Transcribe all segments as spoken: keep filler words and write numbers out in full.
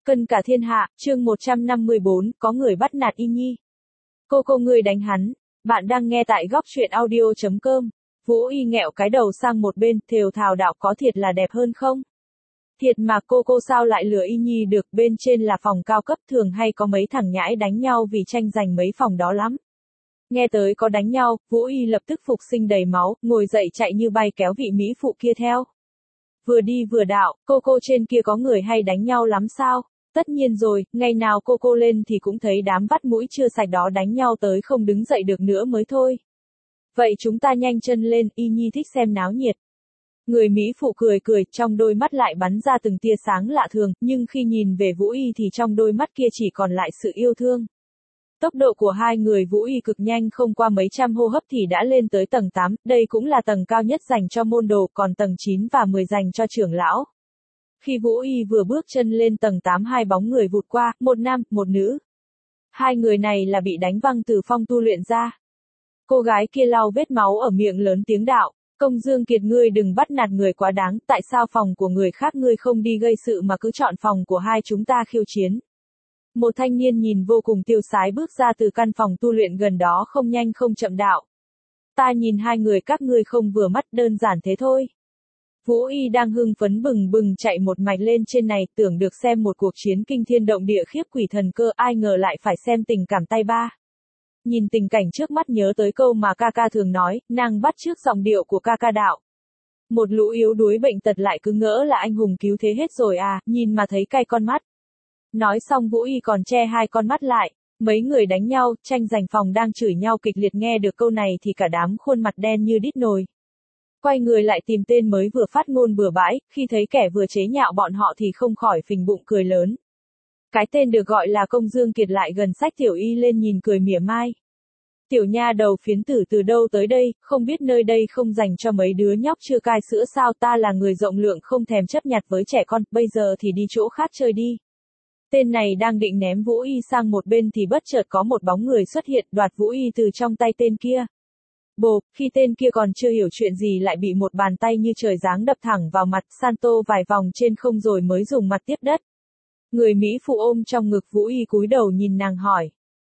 Cân cả thiên hạ, chương một trăm năm mươi bốn, có người bắt nạt Y Nhi. Cô cô ngươi đánh hắn. Bạn đang nghe tại góc truyện audio chấm com. Vũ Y nghẹo cái đầu sang một bên, thều thào đạo có thiệt là đẹp hơn không? Thiệt mà cô cô sao lại lừa Y Nhi được, bên trên là phòng cao cấp thường hay có mấy thằng nhãi đánh nhau vì tranh giành mấy phòng đó lắm. Nghe tới có đánh nhau, Vũ Y lập tức phục sinh đầy máu, ngồi dậy chạy như bay kéo vị mỹ phụ kia theo. Vừa đi vừa đạo, cô cô trên kia có người hay đánh nhau lắm sao? Tất nhiên rồi, ngày nào cô cô lên thì cũng thấy đám vắt mũi chưa sạch đó đánh nhau tới không đứng dậy được nữa mới thôi. Vậy chúng ta nhanh chân lên, Y Nhi thích xem náo nhiệt. Người Mỹ phụ cười cười, trong đôi mắt lại bắn ra từng tia sáng lạ thường, nhưng khi nhìn về Vũ Y thì trong đôi mắt kia chỉ còn lại sự yêu thương. Tốc độ của hai người Vũ Y cực nhanh, không qua mấy trăm hô hấp thì đã lên tới tầng tám, đây cũng là tầng cao nhất dành cho môn đồ, còn tầng chín và mười dành cho trưởng lão. Khi Vũ Y vừa bước chân lên tầng tám, hai bóng người vụt qua, một nam, một nữ. Hai người này là bị đánh văng từ phong tu luyện ra. Cô gái kia lau vết máu ở miệng lớn tiếng đạo, Công Dương Kiệt ngươi đừng bắt nạt người quá đáng, tại sao phòng của người khác ngươi không đi gây sự mà cứ chọn phòng của hai chúng ta khiêu chiến. Một thanh niên nhìn vô cùng tiêu sái bước ra từ căn phòng tu luyện gần đó không nhanh không chậm đạo. Ta nhìn hai người các ngươi không vừa mắt, đơn giản thế thôi. Vũ Y đang hưng phấn bừng bừng chạy một mạch lên trên này, tưởng được xem một cuộc chiến kinh thiên động địa khiếp quỷ thần cơ, ai ngờ lại phải xem tình cảm tay ba. Nhìn tình cảnh trước mắt nhớ tới câu mà ca ca thường nói, nàng bắt chước giọng điệu của ca ca đạo. Một lũ yếu đuối bệnh tật lại cứ ngỡ là anh hùng cứu thế hết rồi à, nhìn mà thấy cay con mắt. Nói xong Vũ Y còn che hai con mắt lại, mấy người đánh nhau, tranh giành phòng đang chửi nhau kịch liệt, nghe được câu này thì cả đám khuôn mặt đen như đít nồi. Quay người lại tìm tên mới vừa phát ngôn bừa bãi, khi thấy kẻ vừa chế nhạo bọn họ thì không khỏi phình bụng cười lớn. Cái tên được gọi là Công Dương Kiệt lại gần xách Tiểu Y lên nhìn cười mỉa mai. Tiểu nha đầu phiến tử từ đâu tới đây, không biết nơi đây không dành cho mấy đứa nhóc chưa cai sữa sao, ta là người rộng lượng không thèm chấp nhặt với trẻ con, bây giờ thì đi chỗ khác chơi đi. Tên này đang định ném Vũ Y sang một bên thì bất chợt có một bóng người xuất hiện, đoạt Vũ Y từ trong tay tên kia. Bộp, khi tên kia còn chưa hiểu chuyện gì lại bị một bàn tay như trời giáng đập thẳng vào mặt, Santo vài vòng trên không rồi mới dùng mặt tiếp đất. Người Mỹ phụ ôm trong ngực Vũ Y cúi đầu nhìn nàng hỏi.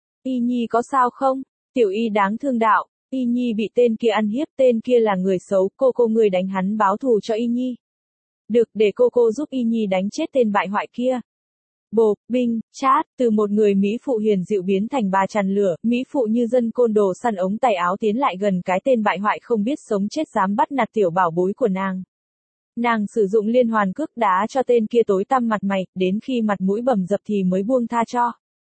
Y Nhi có sao không? Tiểu Y đáng thương đạo, Y Nhi bị tên kia ăn hiếp, tên kia là người xấu, cô cô người đánh hắn báo thù cho Y Nhi. Được, để cô cô giúp Y Nhi đánh chết tên bại hoại kia. Bộp, binh, chát, từ một người Mỹ phụ hiền dịu biến thành bà tràn lửa, Mỹ phụ như dân côn đồ săn ống tay áo tiến lại gần cái tên bại hoại không biết sống chết dám bắt nạt tiểu bảo bối của nàng. Nàng sử dụng liên hoàn cước đá cho tên kia tối tăm mặt mày, đến khi mặt mũi bầm dập thì mới buông tha cho.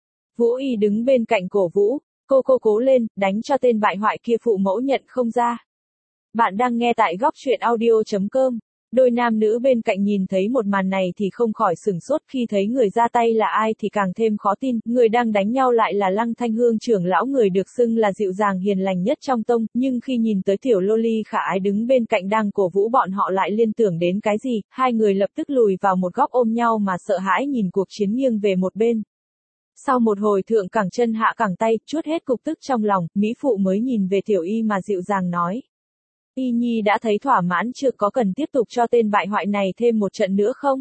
Vũ Y đứng bên cạnh cổ Vũ, cô cô cố lên, đánh cho tên bại hoại kia phụ mẫu nhận không ra. Bạn đang nghe tại góc truyện audio chấm com. Đôi nam nữ bên cạnh nhìn thấy một màn này thì không khỏi sửng sốt, khi thấy người ra tay là ai thì càng thêm khó tin, người đang đánh nhau lại là Lăng Thanh Hương trưởng lão, người được xưng là dịu dàng hiền lành nhất trong tông, nhưng khi nhìn tới tiểu loli khả ái đứng bên cạnh đang cổ vũ bọn họ lại liên tưởng đến cái gì, hai người lập tức lùi vào một góc ôm nhau mà sợ hãi nhìn cuộc chiến nghiêng về một bên. Sau một hồi thượng cẳng chân hạ cẳng tay, chuốt hết cục tức trong lòng, Mỹ phụ mới nhìn về Tiểu Y mà dịu dàng nói. Y Nhi đã thấy thỏa mãn chưa, có cần tiếp tục cho tên bại hoại này thêm một trận nữa không?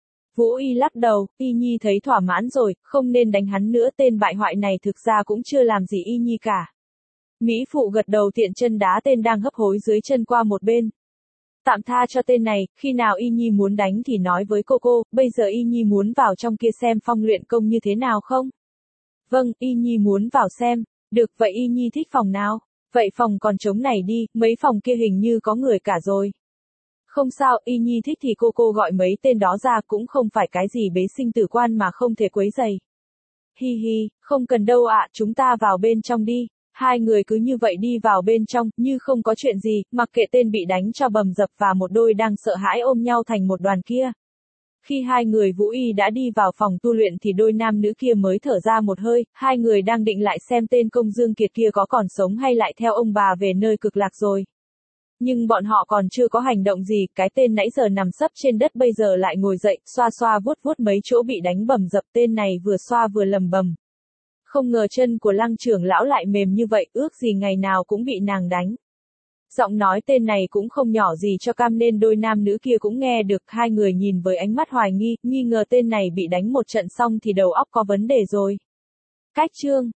Vũ Y lắc đầu, Y Nhi thấy thỏa mãn rồi, không nên đánh hắn nữa, tên bại hoại này thực ra cũng chưa làm gì Y Nhi cả. Mỹ phụ gật đầu tiện chân đá tên đang hấp hối dưới chân qua một bên. Tạm tha cho tên này, khi nào Y Nhi muốn đánh thì nói với cô cô, bây giờ Y Nhi muốn vào trong kia xem phong luyện công như thế nào không? Vâng, Y Nhi muốn vào xem. Được, vậy Y Nhi thích phòng nào? Vậy phòng còn trống này đi, mấy phòng kia hình như có người cả rồi. Không sao, Y Nhi thích thì cô cô gọi mấy tên đó ra, cũng không phải cái gì bế sinh tử quan mà không thể quấy rầy. Hi hi, không cần đâu ạ, chúng ta vào bên trong đi. Hai người cứ như vậy đi vào bên trong, như không có chuyện gì, mặc kệ tên bị đánh cho bầm dập và một đôi đang sợ hãi ôm nhau thành một đoàn kia. Khi hai người Vũ Y đã đi vào phòng tu luyện thì đôi nam nữ kia mới thở ra một hơi, hai người đang định lại xem tên Công Dương Kiệt kia có còn sống hay lại theo ông bà về nơi cực lạc rồi. Nhưng bọn họ còn chưa có hành động gì, cái tên nãy giờ nằm sấp trên đất bây giờ lại ngồi dậy, xoa xoa vuốt vuốt mấy chỗ bị đánh bầm dập, tên này vừa xoa vừa lầm bầm. Không ngờ chân của Lăng trưởng lão lại mềm như vậy, ước gì ngày nào cũng bị nàng đánh. Giọng nói tên này cũng không nhỏ gì cho cam nên đôi nam nữ kia cũng nghe được, hai người nhìn với ánh mắt hoài nghi, nghi ngờ tên này bị đánh một trận xong thì đầu óc có vấn đề rồi. Cách chương